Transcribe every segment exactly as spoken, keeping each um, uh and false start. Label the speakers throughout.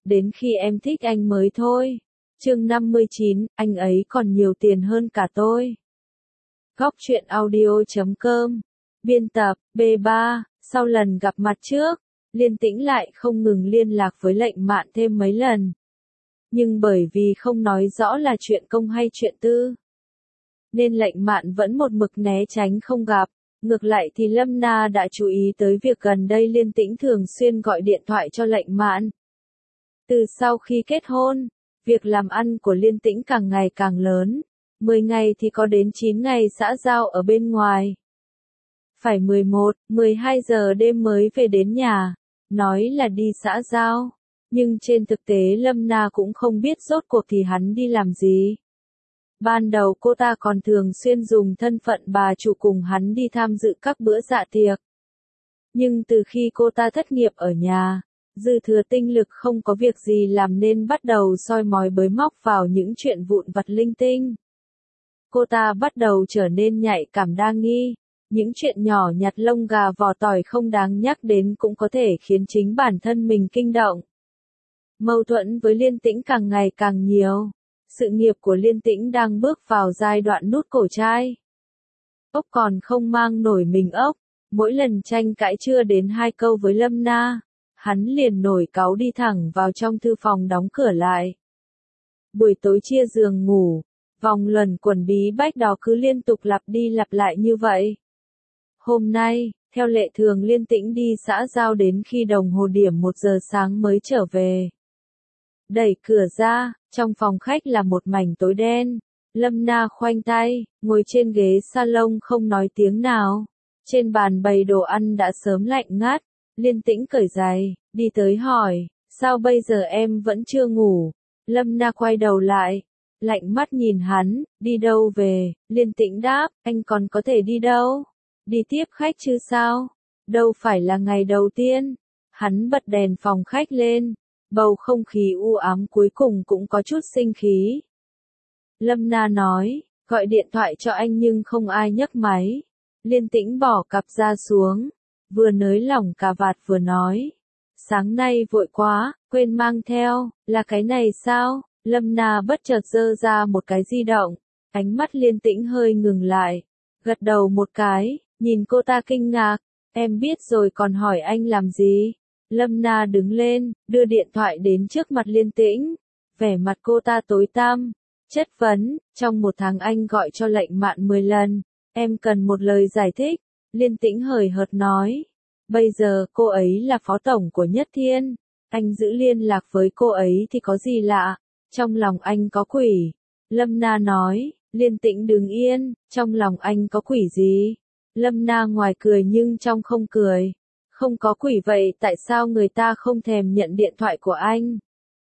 Speaker 1: đến khi em thích anh mới thôi. Chương năm mươi chín, anh ấy còn nhiều tiền hơn cả tôi. Góc truyện audio chấm com. Biên tập, B ba, sau lần gặp mặt trước, Liên Tĩnh lại không ngừng liên lạc với Lệnh Mạn thêm mấy lần. Nhưng bởi vì không nói rõ là chuyện công hay chuyện tư, nên Lệnh Mạn vẫn một mực né tránh không gặp. Ngược lại thì Lâm Na đã chú ý tới việc gần đây Liên Tĩnh thường xuyên gọi điện thoại cho Lệnh Mạn. Từ sau khi kết hôn, việc làm ăn của Liên Tĩnh càng ngày càng lớn, mười ngày thì có đến chín ngày xã giao ở bên ngoài. Phải mười một, mười hai giờ đêm mới về đến nhà, nói là đi xã giao, nhưng trên thực tế Lâm Na cũng không biết rốt cuộc thì hắn đi làm gì. Ban đầu cô ta còn thường xuyên dùng thân phận bà chủ cùng hắn đi tham dự các bữa dạ tiệc. Nhưng từ khi cô ta thất nghiệp ở nhà, dư thừa tinh lực không có việc gì làm nên bắt đầu soi mói bới móc vào những chuyện vụn vặt linh tinh. Cô ta bắt đầu trở nên nhạy cảm đa nghi, những chuyện nhỏ nhặt lông gà vỏ tỏi không đáng nhắc đến cũng có thể khiến chính bản thân mình kinh động. Mâu thuẫn với Liên Tĩnh càng ngày càng nhiều. Sự nghiệp của Liên Tĩnh đang bước vào giai đoạn nút cổ trai. Ốc còn không mang nổi mình ốc, mỗi lần tranh cãi chưa đến hai câu với Lâm Na, hắn liền nổi cáu đi thẳng vào trong thư phòng đóng cửa lại. Buổi tối chia giường ngủ, vòng luẩn quẩn bí bách đó cứ liên tục lặp đi lặp lại như vậy. Hôm nay, theo lệ thường Liên Tĩnh đi xã giao đến khi đồng hồ điểm một giờ sáng mới trở về. Đẩy cửa ra, trong phòng khách là một mảnh tối đen. Lâm Na khoanh tay, ngồi trên ghế salon không nói tiếng nào. Trên bàn bày đồ ăn đã sớm lạnh ngắt. Liên Tĩnh cởi giày, đi tới hỏi, sao bây giờ em vẫn chưa ngủ? Lâm Na quay đầu lại, lạnh mắt nhìn hắn, đi đâu về? Liên Tĩnh đáp, anh còn có thể đi đâu? Đi tiếp khách chứ sao? Đâu phải là ngày đầu tiên. Hắn bật đèn phòng khách lên. Bầu không khí u ám cuối cùng cũng có chút sinh khí. Lâm Na nói, gọi điện thoại cho anh nhưng không ai nhấc máy. Liên Tĩnh bỏ cặp ra xuống, vừa nới lỏng cà vạt vừa nói. Sáng nay vội quá, quên mang theo, là cái này sao? Lâm Na bất chợt giơ ra một cái di động, ánh mắt Liên Tĩnh hơi ngừng lại, gật đầu một cái, nhìn cô ta kinh ngạc, em biết rồi còn hỏi anh làm gì? Lâm Na đứng lên, đưa điện thoại đến trước mặt Liên Tĩnh, vẻ mặt cô ta tối tăm, chất vấn, trong một tháng anh gọi cho Lệnh Mạn mười lần, em cần một lời giải thích. Liên Tĩnh hời hợt nói, bây giờ cô ấy là phó tổng của Nhất Thiên, anh giữ liên lạc với cô ấy thì có gì lạ, trong lòng anh có quỷ. Lâm Na nói, Liên Tĩnh đứng yên, trong lòng anh có quỷ gì? Lâm Na ngoài cười nhưng trong không cười. Không có quỷ vậy tại sao người ta không thèm nhận điện thoại của anh?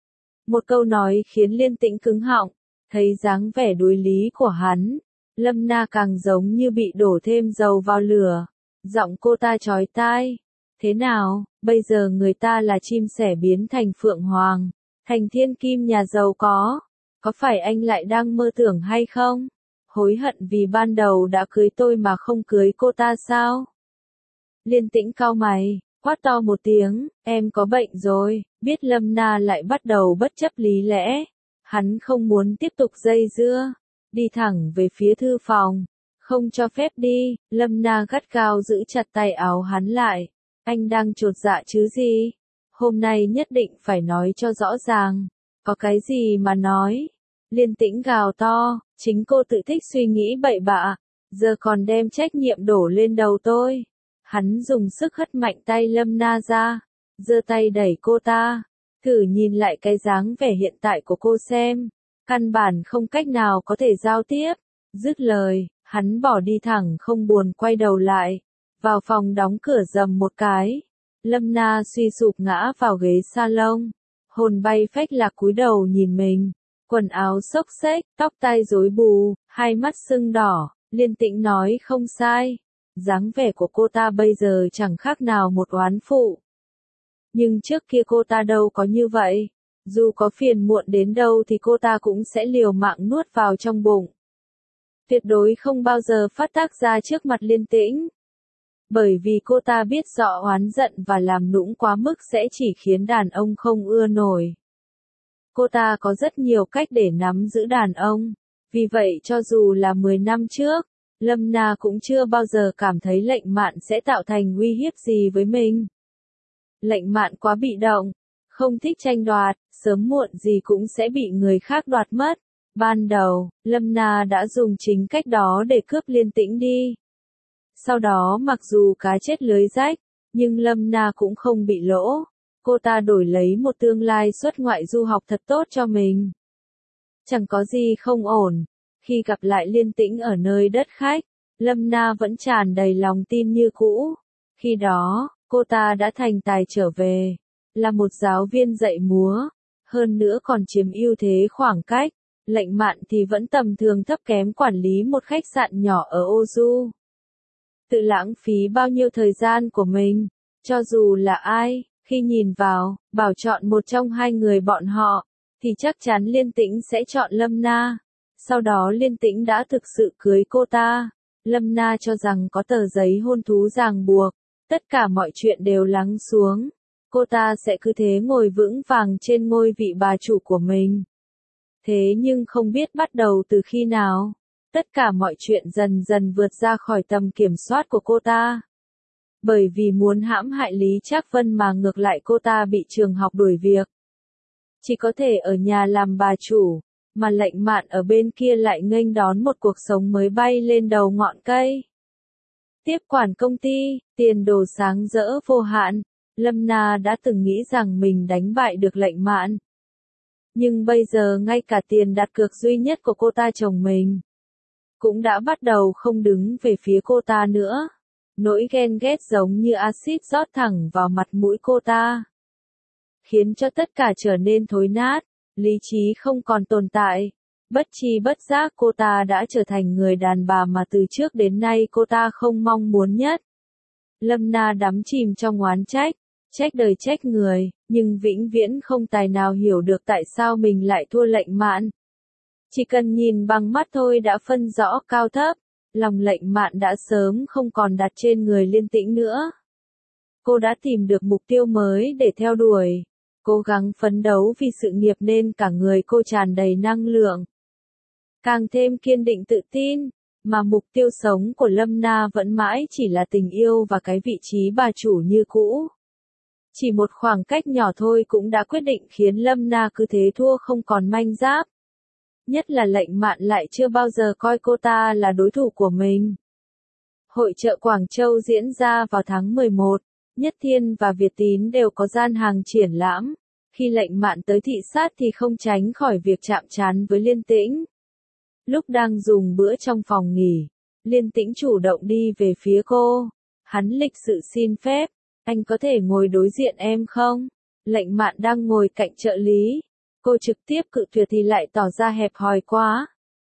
Speaker 1: Một câu nói khiến Liên Tĩnh cứng họng, thấy dáng vẻ đuối lý của hắn. Lâm Na càng giống như bị đổ thêm dầu vào lửa. Giọng cô ta chói tai. Thế nào, bây giờ người ta là chim sẻ biến thành phượng hoàng, thành thiên kim nhà giàu có. Có phải anh lại đang mơ tưởng hay không? Hối hận vì ban đầu đã cưới tôi mà không cưới cô ta sao? Liên Tĩnh cau mày, quát to một tiếng, em có bệnh rồi. Biết Lâm Na lại bắt đầu bất chấp lý lẽ, hắn không muốn tiếp tục dây dưa, đi thẳng về phía thư phòng, không cho phép đi. Lâm Na gắt gao giữ chặt tay áo hắn lại, anh đang chột dạ chứ gì? Hôm nay nhất định phải nói cho rõ ràng, có cái gì mà nói? Liên Tĩnh gào to, chính cô tự thích suy nghĩ bậy bạ, giờ còn đem trách nhiệm đổ lên đầu tôi. Hắn dùng sức hất mạnh tay Lâm Na ra, giơ tay đẩy cô ta, thử nhìn lại cái dáng vẻ hiện tại của cô xem, căn bản không cách nào có thể giao tiếp. Dứt lời, hắn bỏ đi thẳng không buồn quay đầu lại, vào phòng đóng cửa rầm một cái. Lâm Na suy sụp ngã vào ghế salon, hồn bay phách lạc cúi đầu nhìn mình, quần áo xốc xếch, tóc tai rối bù, hai mắt sưng đỏ. Liên Tĩnh nói không sai. Dáng vẻ của cô ta bây giờ chẳng khác nào một oán phụ. Nhưng trước kia cô ta đâu có như vậy. Dù có phiền muộn đến đâu thì cô ta cũng sẽ liều mạng nuốt vào trong bụng. Tuyệt đối không bao giờ phát tác ra trước mặt Liên Tĩnh. Bởi vì cô ta biết rõ oán giận và làm nũng quá mức sẽ chỉ khiến đàn ông không ưa nổi. Cô ta có rất nhiều cách để nắm giữ đàn ông. Vì vậy cho dù là mười năm trước, Lâm Na cũng chưa bao giờ cảm thấy Lệnh Mạn sẽ tạo thành uy hiếp gì với mình. Lệnh Mạn quá bị động, không thích tranh đoạt, sớm muộn gì cũng sẽ bị người khác đoạt mất. Ban đầu, Lâm Na đã dùng chính cách đó để cướp Liên Tĩnh đi. Sau đó mặc dù cá chết lưới rách, nhưng Lâm Na cũng không bị lỗ. Cô ta đổi lấy một tương lai xuất ngoại du học thật tốt cho mình. Chẳng có gì không ổn. Khi gặp lại Liên Tĩnh ở nơi đất khách, Lâm Na vẫn tràn đầy lòng tin như cũ. Khi đó, cô ta đã thành tài trở về, là một giáo viên dạy múa, hơn nữa còn chiếm ưu thế khoảng cách. Lệnh Mạn thì vẫn tầm thường thấp kém quản lý một khách sạn nhỏ ở Ô Du. Tự lãng phí bao nhiêu thời gian của mình, cho dù là ai, khi nhìn vào, bảo chọn một trong hai người bọn họ, thì chắc chắn Liên Tĩnh sẽ chọn Lâm Na. Sau đó Liên Tĩnh đã thực sự cưới cô ta. Lâm Na cho rằng có tờ giấy hôn thú ràng buộc, tất cả mọi chuyện đều lắng xuống. Cô ta sẽ cứ thế ngồi vững vàng trên ngôi vị bà chủ của mình. Thế nhưng không biết bắt đầu từ khi nào, tất cả mọi chuyện dần dần vượt ra khỏi tầm kiểm soát của cô ta. Bởi vì muốn hãm hại Lý Trác Vân mà ngược lại cô ta bị trường học đuổi việc. Chỉ có thể ở nhà làm bà chủ, mà Lệnh Mạn ở bên kia lại nghênh đón một cuộc sống mới bay lên đầu ngọn cây. Tiếp quản công ty, tiền đồ sáng rỡ vô hạn, Lâm Na đã từng nghĩ rằng mình đánh bại được Lệnh Mạn. Nhưng bây giờ ngay cả tiền đặt cược duy nhất của cô ta chồng mình, cũng đã bắt đầu không đứng về phía cô ta nữa. Nỗi ghen ghét giống như axit rót thẳng vào mặt mũi cô ta, khiến cho tất cả trở nên thối nát, lý trí không còn tồn tại. Bất tri bất giác cô ta đã trở thành người đàn bà mà từ trước đến nay cô ta không mong muốn nhất. Lâm Na đắm chìm trong oán trách, trách đời trách người, nhưng vĩnh viễn không tài nào hiểu được tại sao mình lại thua Lệnh Mạn. Chỉ cần nhìn bằng mắt thôi đã phân rõ cao thấp, lòng Lệnh Mạn đã sớm không còn đặt trên người Liên Tĩnh nữa. Cô đã tìm được mục tiêu mới để theo đuổi, cố gắng phấn đấu vì sự nghiệp nên cả người cô tràn đầy năng lượng, càng thêm kiên định tự tin, mà mục tiêu sống của Lâm Na vẫn mãi chỉ là tình yêu và cái vị trí bà chủ như cũ. Chỉ một khoảng cách nhỏ thôi cũng đã quyết định khiến Lâm Na cứ thế thua không còn manh giáp. Nhất là Lệnh Mạn lại chưa bao giờ coi cô ta là đối thủ của mình. Hội chợ Quảng Châu diễn ra vào tháng mười một, Nhất Thiên và Việt Tín đều có gian hàng triển lãm. Khi Lệnh Mạn tới thị sát thì không tránh khỏi việc chạm trán với Liên Tĩnh. Lúc đang dùng bữa trong phòng nghỉ, Liên Tĩnh chủ động đi về phía cô. Hắn lịch sự xin phép, anh có thể ngồi đối diện em không? Lệnh Mạn đang ngồi cạnh trợ lý. Cô trực tiếp cự tuyệt thì lại tỏ ra hẹp hòi quá.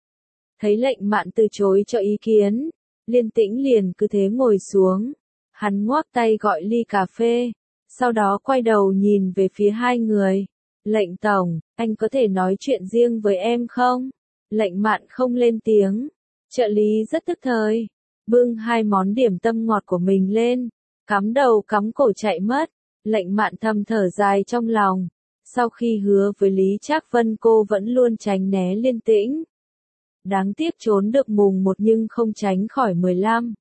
Speaker 1: Thấy Lệnh Mạn từ chối cho ý kiến, Liên Tĩnh liền cứ thế ngồi xuống. Hắn ngoắc tay gọi ly cà phê, sau đó quay đầu nhìn về phía hai người. Lệnh tổng, anh có thể nói chuyện riêng với em không? Lệnh Mạn không lên tiếng. Trợ lý rất tức thời, bưng hai món điểm tâm ngọt của mình lên, cắm đầu cắm cổ chạy mất. Lệnh Mạn thầm thở dài trong lòng. Sau khi hứa với Lý Trác Vân cô vẫn luôn tránh né Liên Tĩnh. Đáng tiếc trốn được mùng một nhưng không tránh khỏi mười lăm.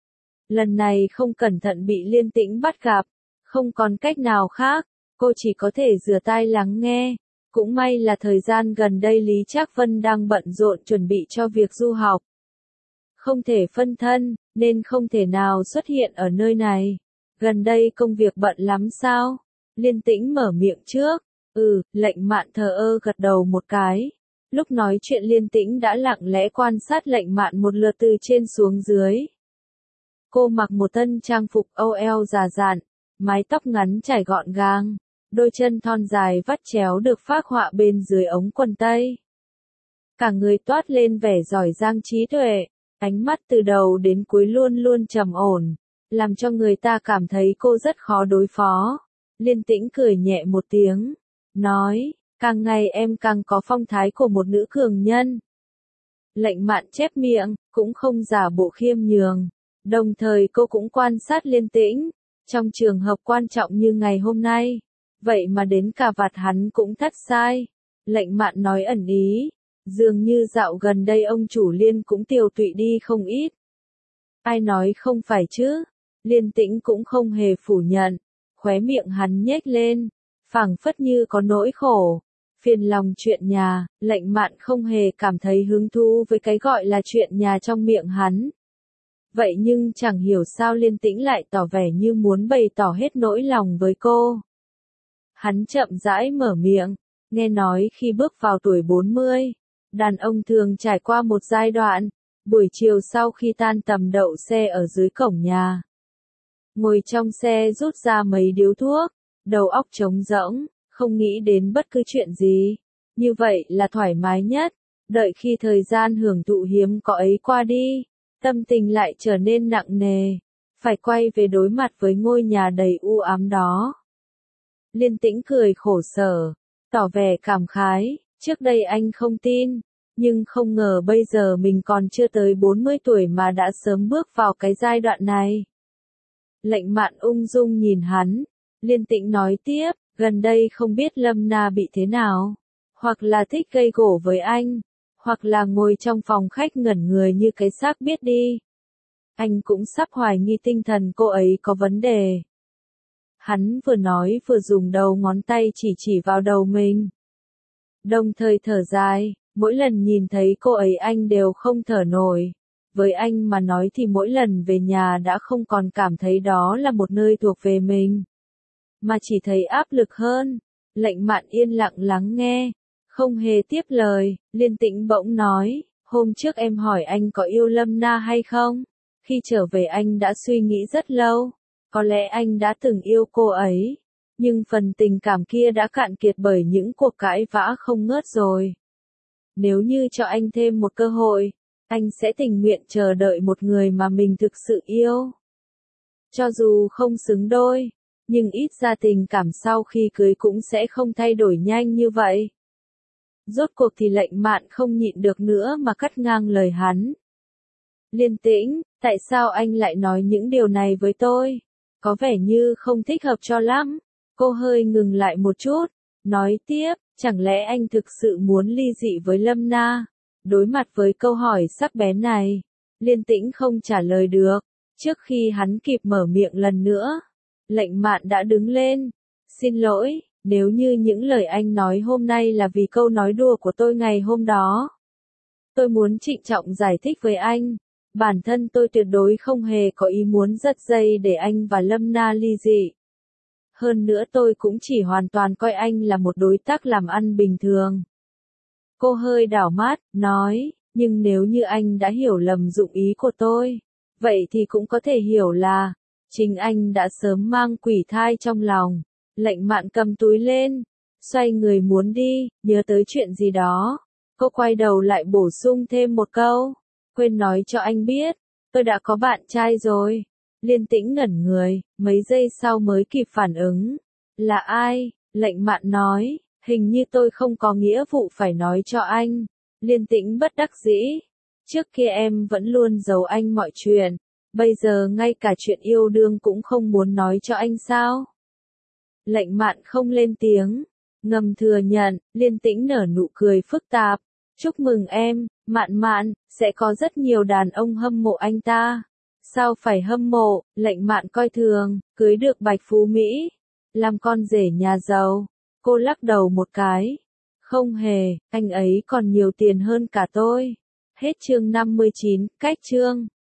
Speaker 1: Lần này không cẩn thận bị Liên Tĩnh bắt gặp, không còn cách nào khác, cô chỉ có thể rửa tai lắng nghe. Cũng may là thời gian gần đây Lý Trác Vân đang bận rộn chuẩn bị cho việc du học. Không thể phân thân, nên không thể nào xuất hiện ở nơi này. Gần đây công việc bận lắm sao? Liên Tĩnh mở miệng trước. Ừ, Lệnh Mạn thờ ơ gật đầu một cái. Lúc nói chuyện Liên Tĩnh đã lặng lẽ quan sát Lệnh Mạn một lượt từ trên xuống dưới. Cô mặc một thân trang phục âu eo già dặn, mái tóc ngắn trải gọn gàng, đôi chân thon dài vắt chéo được phác họa bên dưới ống quần tây. Cả người toát lên vẻ giỏi giang trí tuệ, ánh mắt từ đầu đến cuối luôn luôn trầm ổn, làm cho người ta cảm thấy cô rất khó đối phó. Liên Tĩnh cười nhẹ một tiếng, nói, càng ngày em càng có phong thái của một nữ cường nhân. Lệnh Mạn chép miệng, cũng không giả bộ khiêm nhường. Đồng thời cô cũng quan sát Liên Tĩnh, trong trường hợp quan trọng như ngày hôm nay, vậy mà đến cả vạt hắn cũng thắt sai. Lệnh Mạn nói ẩn ý, dường như dạo gần đây ông chủ Liên cũng tiều tụy đi không ít. Ai nói không phải chứ? Liên Tĩnh cũng không hề phủ nhận, khóe miệng hắn nhếch lên, phảng phất như có nỗi khổ, phiền lòng chuyện nhà. Lệnh Mạn không hề cảm thấy hứng thú với cái gọi là chuyện nhà trong miệng hắn. Vậy nhưng chẳng hiểu sao Liên Tĩnh lại tỏ vẻ như muốn bày tỏ hết nỗi lòng với cô. Hắn chậm rãi mở miệng, nghe nói khi bước vào tuổi bốn mươi, đàn ông thường trải qua một giai đoạn, buổi chiều sau khi tan tầm đậu xe ở dưới cổng nhà. Ngồi trong xe rút ra mấy điếu thuốc, đầu óc trống rỗng, không nghĩ đến bất cứ chuyện gì. Như vậy là thoải mái nhất, đợi khi thời gian hưởng thụ hiếm có ấy qua đi, tâm tình lại trở nên nặng nề, phải quay về đối mặt với ngôi nhà đầy u ám đó. Liên Tĩnh cười khổ sở, tỏ vẻ cảm khái, trước đây anh không tin, nhưng không ngờ bây giờ mình còn chưa tới bốn mươi tuổi mà đã sớm bước vào cái giai đoạn này. Lệnh Mạn ung dung nhìn hắn, Liên Tĩnh nói tiếp, gần đây không biết Lâm Na bị thế nào, hoặc là thích gây gổ với anh, hoặc là ngồi trong phòng khách ngẩn người như cái xác biết đi. Anh cũng sắp hoài nghi tinh thần cô ấy có vấn đề. Hắn vừa nói vừa dùng đầu ngón tay chỉ chỉ vào đầu mình. Đồng thời thở dài, mỗi lần nhìn thấy cô ấy anh đều không thở nổi. Với anh mà nói thì mỗi lần về nhà đã không còn cảm thấy đó là một nơi thuộc về mình, mà chỉ thấy áp lực hơn. Lệnh Mạn yên lặng lắng nghe, không hề tiếp lời. Liên Tĩnh bỗng nói, hôm trước em hỏi anh có yêu Lâm Na hay không? Khi trở về anh đã suy nghĩ rất lâu, có lẽ anh đã từng yêu cô ấy, nhưng phần tình cảm kia đã cạn kiệt bởi những cuộc cãi vã không ngớt rồi. Nếu như cho anh thêm một cơ hội, anh sẽ tình nguyện chờ đợi một người mà mình thực sự yêu. Cho dù không xứng đôi, nhưng ít ra tình cảm sau khi cưới cũng sẽ không thay đổi nhanh như vậy. Rốt cuộc thì Lệnh Mạn không nhịn được nữa mà cắt ngang lời hắn. Liên Tĩnh, tại sao anh lại nói những điều này với tôi? Có vẻ như không thích hợp cho lắm. Cô hơi ngừng lại một chút, nói tiếp, chẳng lẽ anh thực sự muốn ly dị với Lâm Na? Đối mặt với câu hỏi sắc bén này, Liên Tĩnh không trả lời được. Trước khi hắn kịp mở miệng lần nữa, Lệnh Mạn đã đứng lên. Xin lỗi, nếu như những lời anh nói hôm nay là vì câu nói đùa của tôi ngày hôm đó. Tôi muốn trịnh trọng giải thích với anh. Bản thân tôi tuyệt đối không hề có ý muốn giật dây để anh và Lâm Na ly dị. Hơn nữa tôi cũng chỉ hoàn toàn coi anh là một đối tác làm ăn bình thường. Cô hơi đảo mắt, nói, nhưng nếu như anh đã hiểu lầm dụng ý của tôi, vậy thì cũng có thể hiểu là, chính anh đã sớm mang quỷ thai trong lòng. Lệnh Mạn cầm túi lên, xoay người muốn đi, nhớ tới chuyện gì đó. Cô quay đầu lại bổ sung thêm một câu, quên nói cho anh biết, tôi đã có bạn trai rồi. Liên Tĩnh ngẩn người, mấy giây sau mới kịp phản ứng. Là ai? Lệnh Mạn nói, hình như tôi không có nghĩa vụ phải nói cho anh. Liên Tĩnh bất đắc dĩ. Trước kia em vẫn luôn giấu anh mọi chuyện, bây giờ ngay cả chuyện yêu đương cũng không muốn nói cho anh sao? Lệnh Mạn không lên tiếng, ngầm thừa nhận. Liên Tĩnh nở nụ cười phức tạp. Chúc mừng em, Mạn Mạn, sẽ có rất nhiều đàn ông hâm mộ anh ta. Sao phải hâm mộ? Lệnh Mạn coi thường, cưới được Bạch Phú Mỹ, làm con rể nhà giàu. Cô lắc đầu một cái. Không hề, anh ấy còn nhiều tiền hơn cả tôi. Hết chương năm mươi chín, cách chương.